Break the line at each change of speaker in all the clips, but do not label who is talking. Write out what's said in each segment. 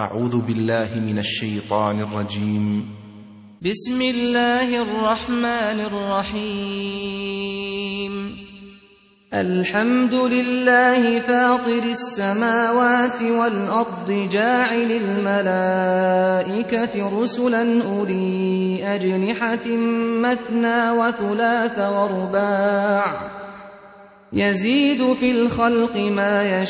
أعوذ بالله من الشيطان الرجيم.
بسم الله الرحمن الرحيم. الحمد لله فاطر السماوات والأرض جاعل الملائكة رسلا أولي أجنحة مثنى وثلاث ورباع يزيد في الخلق ما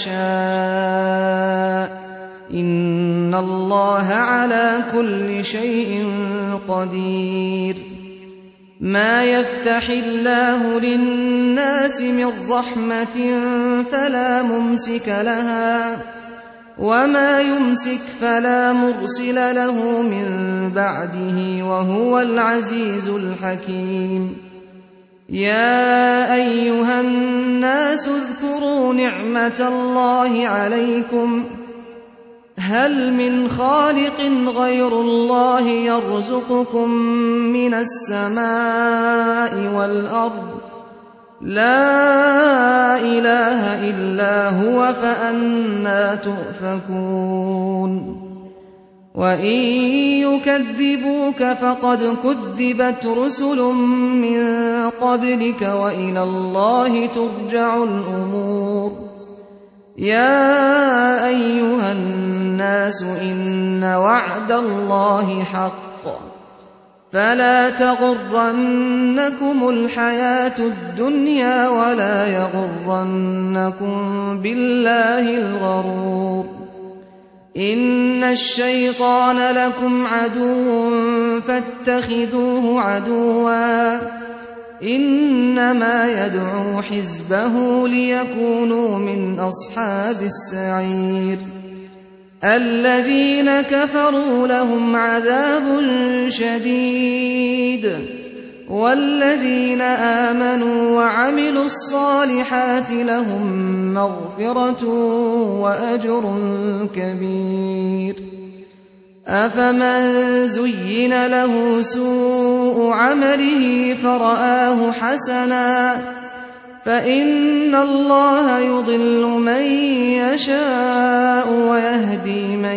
يشاء إن الله على كل شيء قدير. ما يفتح الله للناس من رحمة فلا ممسك لها وما يمسك فلا مرسل له من بعده وهو العزيز الحكيم. يا أيها الناس اذكروا نعمة الله عليكم هل من خالق غير الله يرزقكم من السماء والأرض لا إله إلا هو فأنى تؤفكون. وإن يكذبوك فقد كذبت رسل من قبلك وإلى الله ترجع الأمور. يا أيها الناس إن وعد الله حق فلا تغرنكم الحياة الدنيا ولا يغرنكم بالله الغرور. إن الشيطان لكم عدو فاتخذوه عدوا إنما يدعو حزبه ليكونوا من أصحاب السعير. الذين كفروا لهم عذاب شديد والذين آمنوا وعملوا الصالحات لهم مغفرة وأجر كبير. أفمن زين له سوء عمله فرآه حسنا فإن الله يضل من يشاء ويهدي من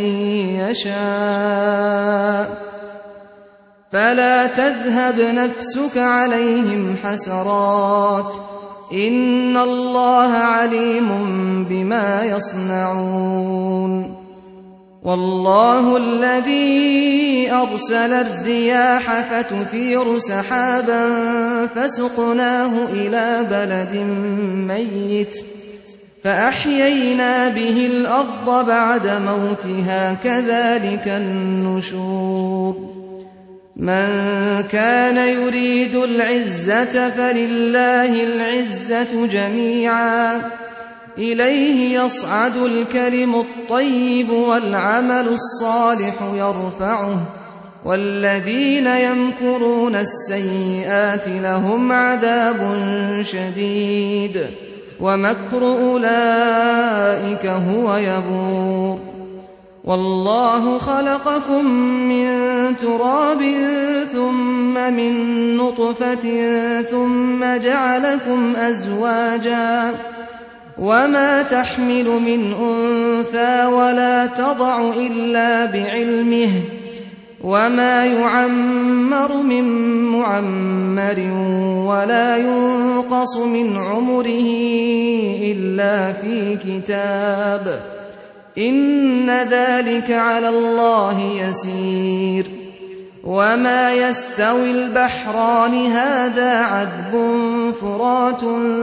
يشاء فلا تذهب نفسك عليهم حسرات إن الله عليم بما يصنعون. والله الذي أرسل الرياح فتثير سحابا فسقناه إلى بلد ميت فأحيينا به الأرض بعد موتها كذلك النشور. من كان يريد العزة فلله العزة جميعا إليه يصعد الكلم الطيب والعمل الصالح يرفعه والذين يمكرون السيئات لهم عذاب شديد ومكر أولئك هو يبور. والله خلقكم من تراب ثم من نطفة ثم جعلكم أزواجا وما تحمل من أنثى ولا تضع إلا بعلمه وما يعمر من معمر ولا ينقص من عمره إلا في كتاب إن ذلك على الله يسير. وما يستوي البحران هذا عذب فرات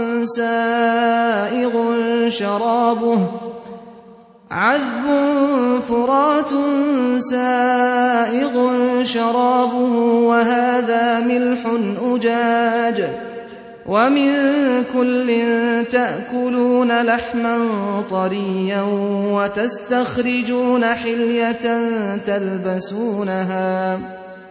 سائغ شرابه وهذا ملح أجاج ومن كل تأكلون لحما طريا وتستخرجون حلية تلبسونها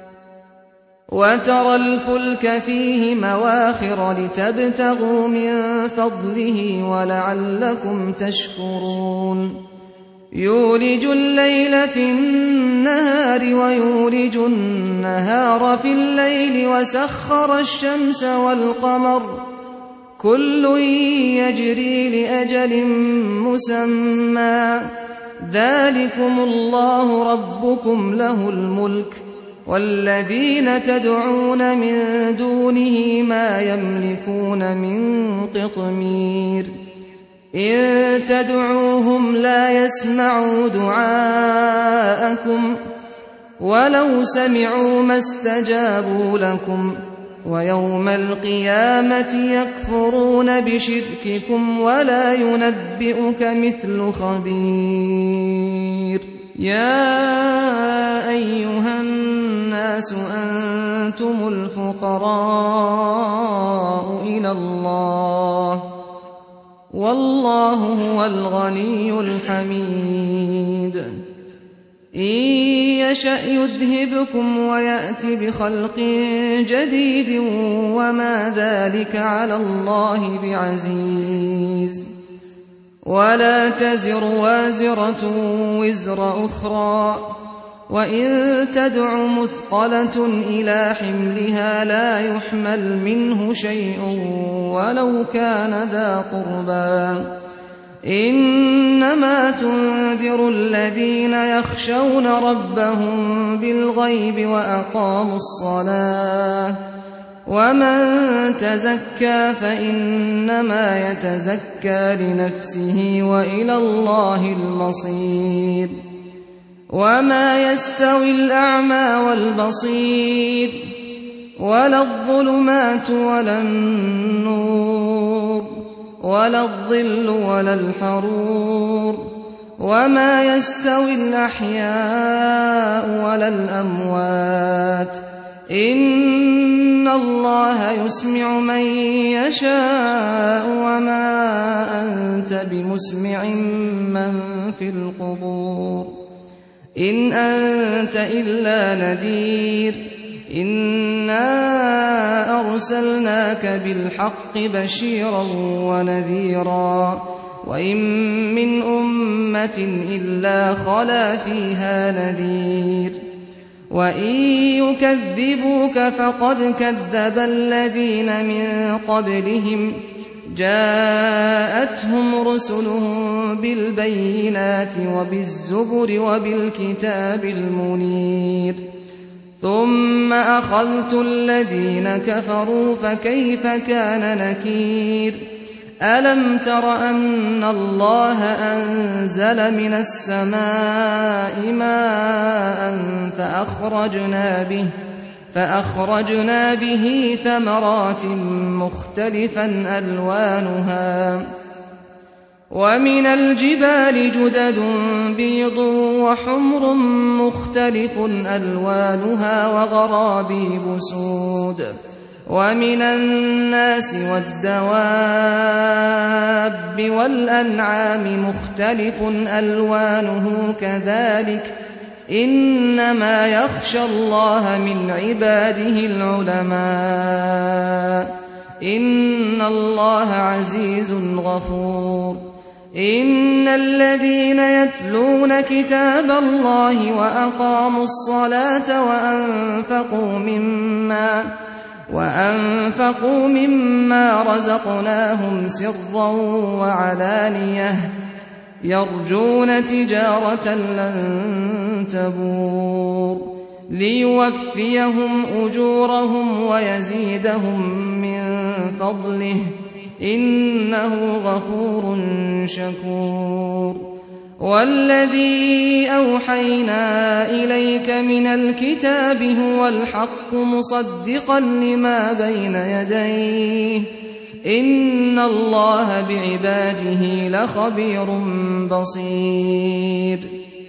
وترى الفلك فيه مواخر لتبتغوا من فضله ولعلكم تشكرون. يولج الليل في النهار ويولج النهار في الليل وسخر الشمس والقمر كل يجري لأجل مسمى ذلكم الله ربكم له الملك والذين تدعون من دونه ما يملكون من قطمير إن تدعوهم لا يسمعوا دعاءكم ولو سمعوا ما استجابوا لكم ويوم القيامة يكفرون بشرككم ولا ينبئك مثل خبير يا أيها الناس أنتم الفقراء إلى الله والله هو الغني الحميد إن يشأ يذهبكم ويأت بخلق جديد وما ذلك على الله بعزيز ولا تزر وازرة وزر أخرى وإن تدع مثقلة إلى حملها لا يحمل منه شيء ولو كان ذا قربى إنما تنذر الذين يخشون ربهم بالغيب وأقاموا الصلاة ومن تزكى فإنما يتزكى لنفسه وإلى الله المصير وما يستوي الأعمى والبصير ولا الظلمات ولا النور ولا الظل ولا الحرور وما يستوي الأحياء ولا الأموات إن الله يسمع من يشاء وما أنت بمسمع من في القبور إن أنت إلا نذير إنا أرسلناك بالحق بشيرا ونذيرا وإن من أمة إلا خلا فيها نذير وإن يكذبوك فقد كذب الذين من قبلهم جاءتهم رسلهم بالبينات وبالزبر وبالكتاب المنير ثم أخذت الذين كفروا فكيف كان نكير ألم تر أن الله أنزل من السماء ماء فأخرجنا به ثمرات مختلفا ألوانها ومن الجبال جدد بيض وحمر مختلف ألوانها وغرابيب سود ومن الناس والدواب والأنعام مختلف ألوانه كذلك إنما يخشى الله من عباده العلماء إن الله عزيز غفور إن الذين يتلون كتاب الله وأقاموا الصلاة وأنفقوا مما رزقناهم سرا وعلانية يرجون تجارة لن تبور ليوفيهم أجورهم ويزيدهم من فضله إنه غفور شكور والذي أوحينا إليك من الكتاب هو الحق مصدقا لما بين يديه إن الله بعباده لخبير بصير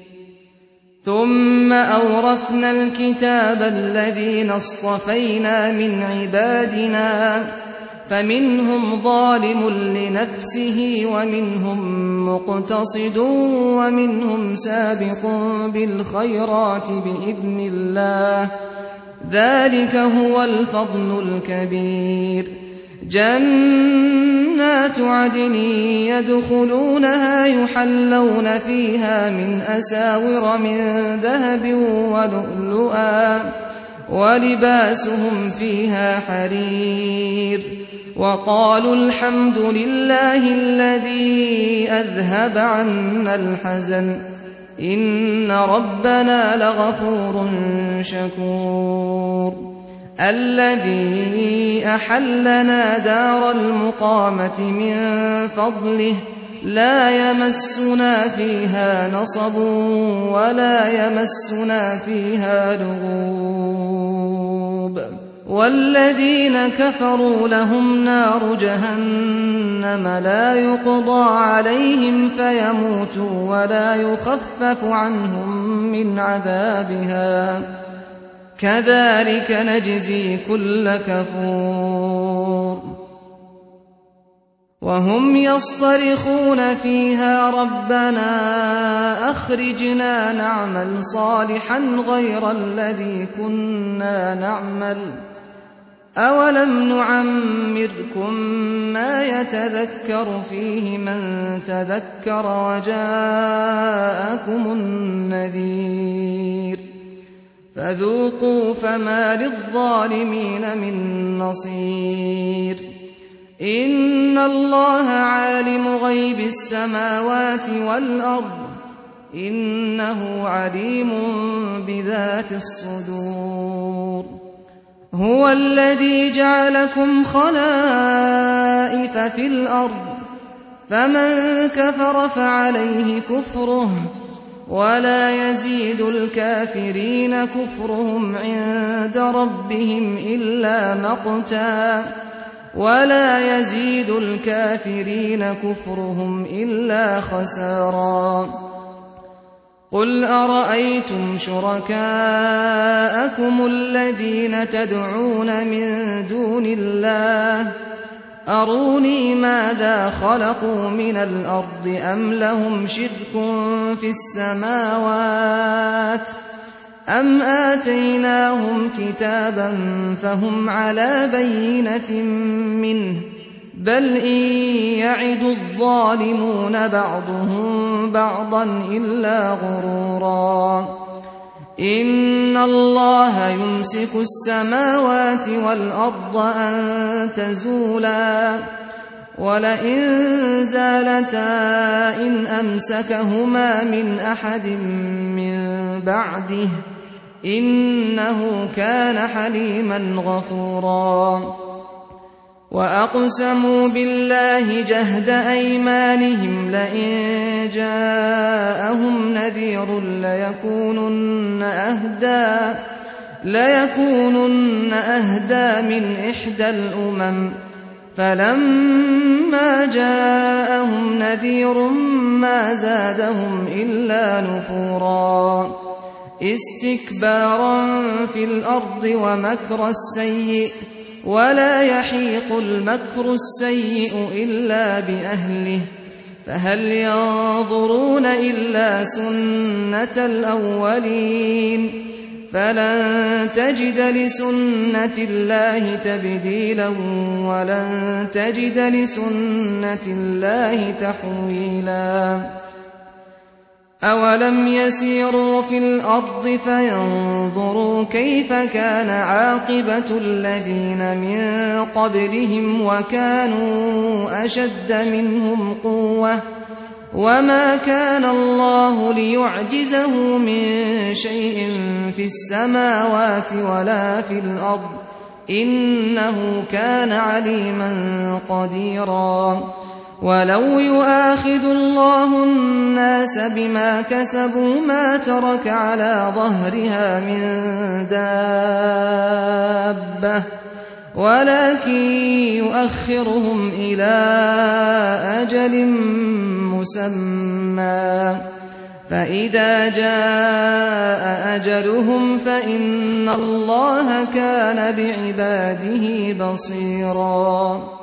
ثم أورثنا الكتاب الذين اصطفينا من عبادنا فمنهم ظالم لنفسه ومنهم مقتصد ومنهم سابق بالخيرات بإذن الله ذلك هو الفضل الكبير جنات عدن يدخلونها يحلون فيها من أساور من ذهب ولؤلؤا ولباسهم فيها حرير وقالوا الحمد لله الذي أذهب عنا الحزن إن ربنا لغفور شكور الذي أحلنا دار المقامة من فضله لا يمسنا فيها نصب ولا يمسنا فيها لغوب والذين كفروا لهم نار جهنم لا يقضى عليهم فيموتوا ولا يخفف عنهم من عذابها كذلك نجزي كل كفور وهم يصطرخون فيها ربنا أخرجنا نعمل صالحا غير الذي كنا نعمل أولم نعمركم ما يتذكر فيه من تذكر وجاءكم النذير فذوقوا فما للظالمين من نصير إن الله عالم غيب السماوات والأرض إنه عليم بذات الصدور هو الذي جعلكم خلائف في الأرض فمن كفر فعليه كفره ولا يزيد الكافرين كفرهم عند ربهم إلا مقتا ولا يزيد الكافرين كفرهم إلا خسارا قل أرأيتم شركاءكم الذين تدعون من دون الله أروني ماذا خلقوا من الأرض أم لهم شرك في السماوات أم آتيناهم كتابا فهم على بينة منه بل إن يعد الظالمون بعضهم بعضا إلا غرورا إن الله يمسك السماوات والأرض أن تزولا ولئن زالتا إن أمسكهما من أحد من بعده إنه كان حليما غفورا وأقسموا بالله جهد أيمانهم لئن جاءهم نذير ليكونن أهدى من إحدى الأمم فلما جاءهم نذير ما زادهم إلا نفورا استكبارا في الأرض ومكر السيء ولا يحيق المكر السيء إلا بأهله فهل ينظرون إلا سنة الأولين فلن تجد لسنة الله تبديلا ولن تجد لسنة الله تحويلا أولم يسيروا في الأرض فينظروا كيف كان عاقبة الذين من قبلهم وكانوا أشد منهم قوة وما كان الله ليعجزه من شيء في السماوات ولا في الأرض إنه كان عليما قديرا ولو يؤاخذ الله الناس بما كسبوا ما ترك على ظهرها من دابة ولكن يؤخرهم إلى أجل مسمى فإذا جاء أجلهم فإن الله كان بعباده بصيرا